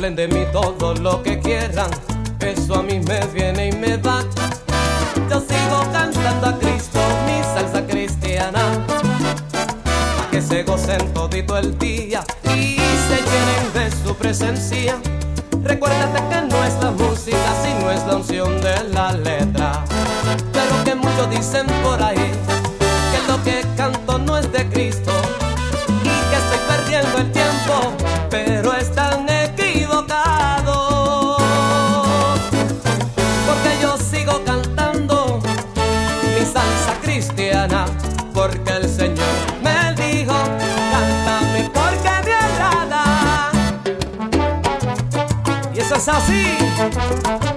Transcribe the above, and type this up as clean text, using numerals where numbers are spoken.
hablen de mí todo lo que quieran, eso a mí me viene y me da. Yo sigo cantando a Cristo mi salsa cristiana, pa' que se gocen todito el día y se llenen de su presencia. Recuérdate que no es la música, sino es la unción de la letra. Pero que muchos dicen por ahí que lo que canto no es de Cristo y que estoy perdiendo el tiempo, pero están equivocados, porque yo sigo cantando mi salsa cristiana, porque el Señor me dijo, cántame porque me agrada. Y eso es así.